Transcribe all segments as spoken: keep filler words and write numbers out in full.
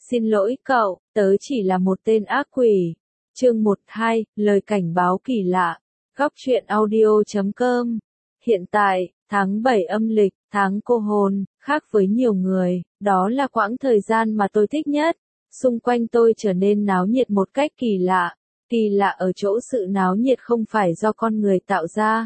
Xin lỗi cậu, tớ chỉ là một tên ác quỷ. Chương một hai, lời cảnh báo kỳ lạ. Góc truyện audio chấm com. Hiện tại, tháng bảy âm lịch, tháng cô hồn, khác với nhiều người, đó là quãng thời gian mà tôi thích nhất. Xung quanh tôi trở nên náo nhiệt một cách kỳ lạ. Kỳ lạ ở chỗ sự náo nhiệt không phải do con người tạo ra,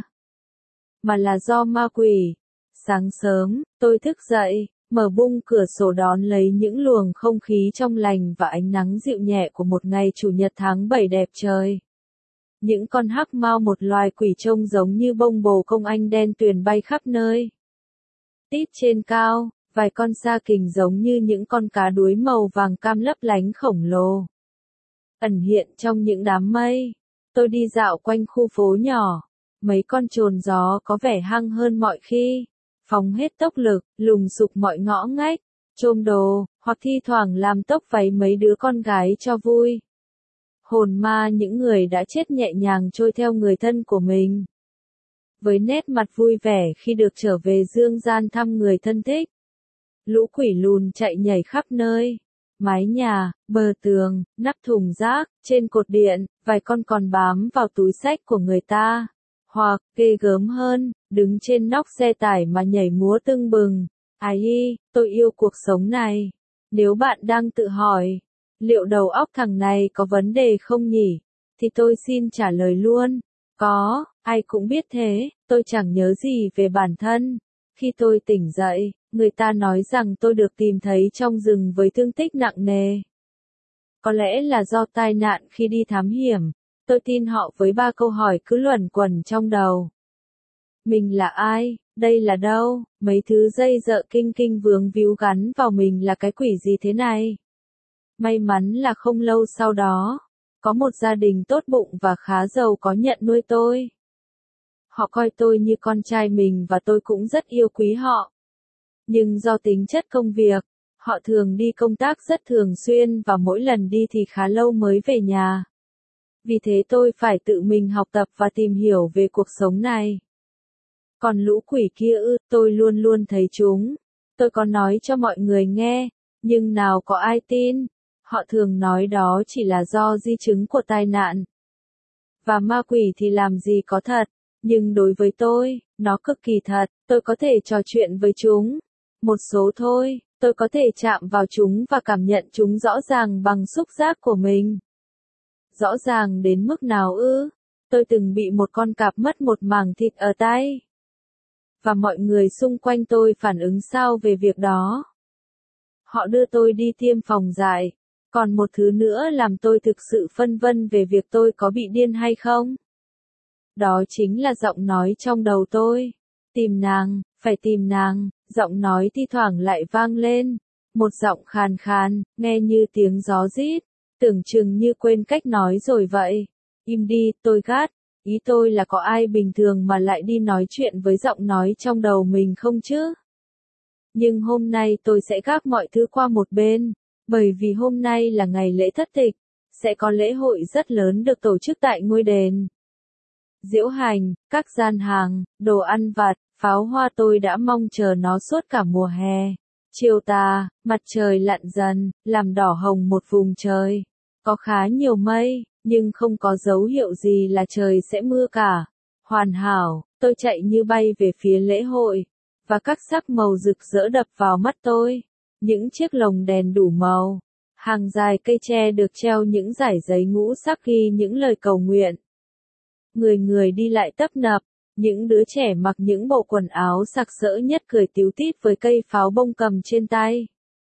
mà là do ma quỷ. Sáng sớm, tôi thức dậy, mở bung cửa sổ đón lấy những luồng không khí trong lành và ánh nắng dịu nhẹ của một ngày chủ nhật tháng bảy đẹp trời. Những con hắc mao, một loài quỷ trông giống như bông bồ công anh đen tuyền bay khắp nơi. Tít trên cao, vài con sa kình giống như những con cá đuối màu vàng cam lấp lánh khổng lồ ẩn hiện trong những đám mây. Tôi đi dạo quanh khu phố nhỏ, mấy con chồn gió có vẻ hăng hơn mọi khi, phóng hết tốc lực, lùng sục mọi ngõ ngách, chôm đồ, hoặc thi thoảng làm tốc váy mấy đứa con gái cho vui. Hồn ma những người đã chết nhẹ nhàng trôi theo người thân của mình, với nét mặt vui vẻ khi được trở về dương gian thăm người thân thích. Lũ quỷ lùn chạy nhảy khắp nơi, mái nhà, bờ tường, nắp thùng rác, trên cột điện, vài con còn bám vào túi xách của người ta. Hoặc, ghê gớm hơn, đứng trên nóc xe tải mà nhảy múa tưng bừng. Ai hi, tôi yêu cuộc sống này. Nếu bạn đang tự hỏi, liệu đầu óc thằng này có vấn đề không nhỉ? Thì tôi xin trả lời luôn. Có, ai cũng biết thế, tôi chẳng nhớ gì về bản thân. Khi tôi tỉnh dậy, người ta nói rằng tôi được tìm thấy trong rừng với thương tích nặng nề. Có lẽ là do tai nạn khi đi thám hiểm. Tôi tin họ với ba câu hỏi cứ luẩn quẩn trong đầu. Mình là ai? Đây là đâu? Mấy thứ dây dợ kinh kinh vướng víu gắn vào mình là cái quỷ gì thế này? May mắn là không lâu sau đó, có một gia đình tốt bụng và khá giàu có nhận nuôi tôi. Họ coi tôi như con trai mình và tôi cũng rất yêu quý họ. Nhưng do tính chất công việc, họ thường đi công tác rất thường xuyên và mỗi lần đi thì khá lâu mới về nhà. Vì thế tôi phải tự mình học tập và tìm hiểu về cuộc sống này. Còn lũ quỷ kia ư, tôi luôn luôn thấy chúng. Tôi có nói cho mọi người nghe, nhưng nào có ai tin. Họ thường nói đó chỉ là do di chứng của tai nạn. Và ma quỷ thì làm gì có thật, nhưng đối với tôi, nó cực kỳ thật. Tôi có thể trò chuyện với chúng. Một số thôi, tôi có thể chạm vào chúng và cảm nhận chúng rõ ràng bằng xúc giác của mình. Rõ ràng đến mức nào ư? Tôi từng bị một con cạp mất một mảng thịt ở tay. Và mọi người xung quanh tôi phản ứng sao về việc đó? Họ đưa tôi đi tiêm phòng dại. Còn một thứ nữa làm tôi thực sự phân vân về việc tôi có bị điên hay không. Đó chính là giọng nói trong đầu tôi. Tìm nàng, phải tìm nàng, giọng nói thi thoảng lại vang lên. Một giọng khàn khàn, nghe như tiếng gió rít. Tưởng chừng như quên cách nói rồi vậy. Im đi, tôi gắt. Ý tôi là có ai bình thường mà lại đi nói chuyện với giọng nói trong đầu mình không chứ? Nhưng hôm nay tôi sẽ gác mọi thứ qua một bên. Bởi vì hôm nay là ngày lễ thất tịch. Sẽ có lễ hội rất lớn được tổ chức tại ngôi đền. Diễu hành, các gian hàng, đồ ăn vặt, pháo hoa, tôi đã mong chờ nó suốt cả mùa hè. Chiều tà, mặt trời lặn dần, làm đỏ hồng một vùng trời. Có khá nhiều mây, nhưng không có dấu hiệu gì là trời sẽ mưa cả. Hoàn hảo, tôi chạy như bay về phía lễ hội. Và các sắc màu rực rỡ đập vào mắt tôi. Những chiếc lồng đèn đủ màu. Hàng dài cây tre được treo những dải giấy ngũ sắc ghi những lời cầu nguyện. Người người đi lại tấp nập. Những đứa trẻ mặc những bộ quần áo sặc sỡ nhất cười tíu tít với cây pháo bông cầm trên tay.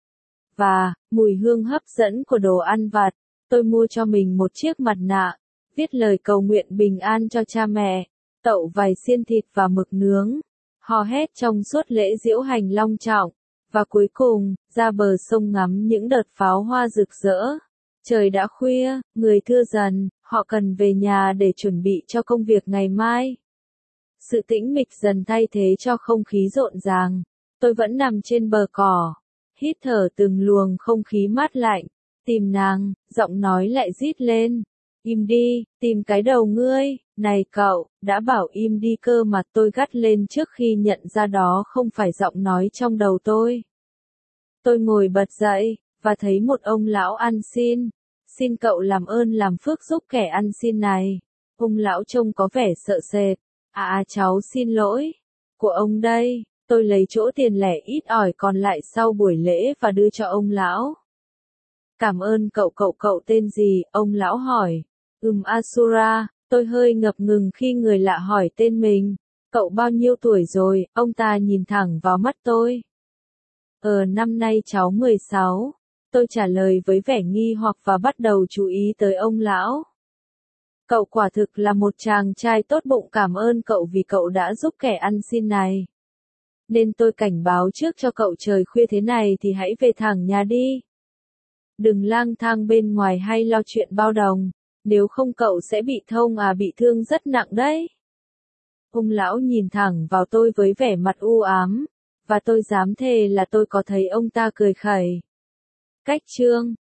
Và, mùi hương hấp dẫn của đồ ăn vặt. Tôi mua cho mình một chiếc mặt nạ, viết lời cầu nguyện bình an cho cha mẹ, tậu vài xiên thịt và mực nướng, hò hét trong suốt lễ diễu hành long trọng, và cuối cùng, ra bờ sông ngắm những đợt pháo hoa rực rỡ. Trời đã khuya, người thưa dần, họ cần về nhà để chuẩn bị cho công việc ngày mai. Sự tĩnh mịch dần thay thế cho không khí rộn ràng. Tôi vẫn nằm trên bờ cỏ, hít thở từng luồng không khí mát lạnh. Tìm nàng, giọng nói lại rít lên. Im đi, tìm cái đầu ngươi, này cậu, đã bảo im đi cơ mà, tôi gắt lên trước khi nhận ra đó không phải giọng nói trong đầu tôi. Tôi ngồi bật dậy, và thấy một ông lão ăn xin. Xin cậu làm ơn làm phước giúp kẻ ăn xin này. Ông lão trông có vẻ sợ sệt. À à cháu xin lỗi. Của ông đây, tôi lấy chỗ tiền lẻ ít ỏi còn lại sau buổi lễ và đưa cho ông lão. Cảm ơn cậu cậu cậu tên gì, ông lão hỏi. Ừm Asura, tôi hơi ngập ngừng khi người lạ hỏi tên mình. Cậu bao nhiêu tuổi rồi, ông ta nhìn thẳng vào mắt tôi. Ờ năm nay cháu mười sáu. Tôi trả lời với vẻ nghi hoặc và bắt đầu chú ý tới ông lão. Cậu quả thực là một chàng trai tốt bụng, cảm ơn cậu vì cậu đã giúp kẻ ăn xin này. Nên tôi cảnh báo trước cho cậu, trời khuya thế này thì hãy về thẳng nhà đi. Đừng lang thang bên ngoài hay lo chuyện bao đồng, nếu không cậu sẽ bị thông à bị thương rất nặng đấy. Ông lão nhìn thẳng vào tôi với vẻ mặt u ám, và tôi dám thề là tôi có thấy ông ta cười khẩy. Cách chương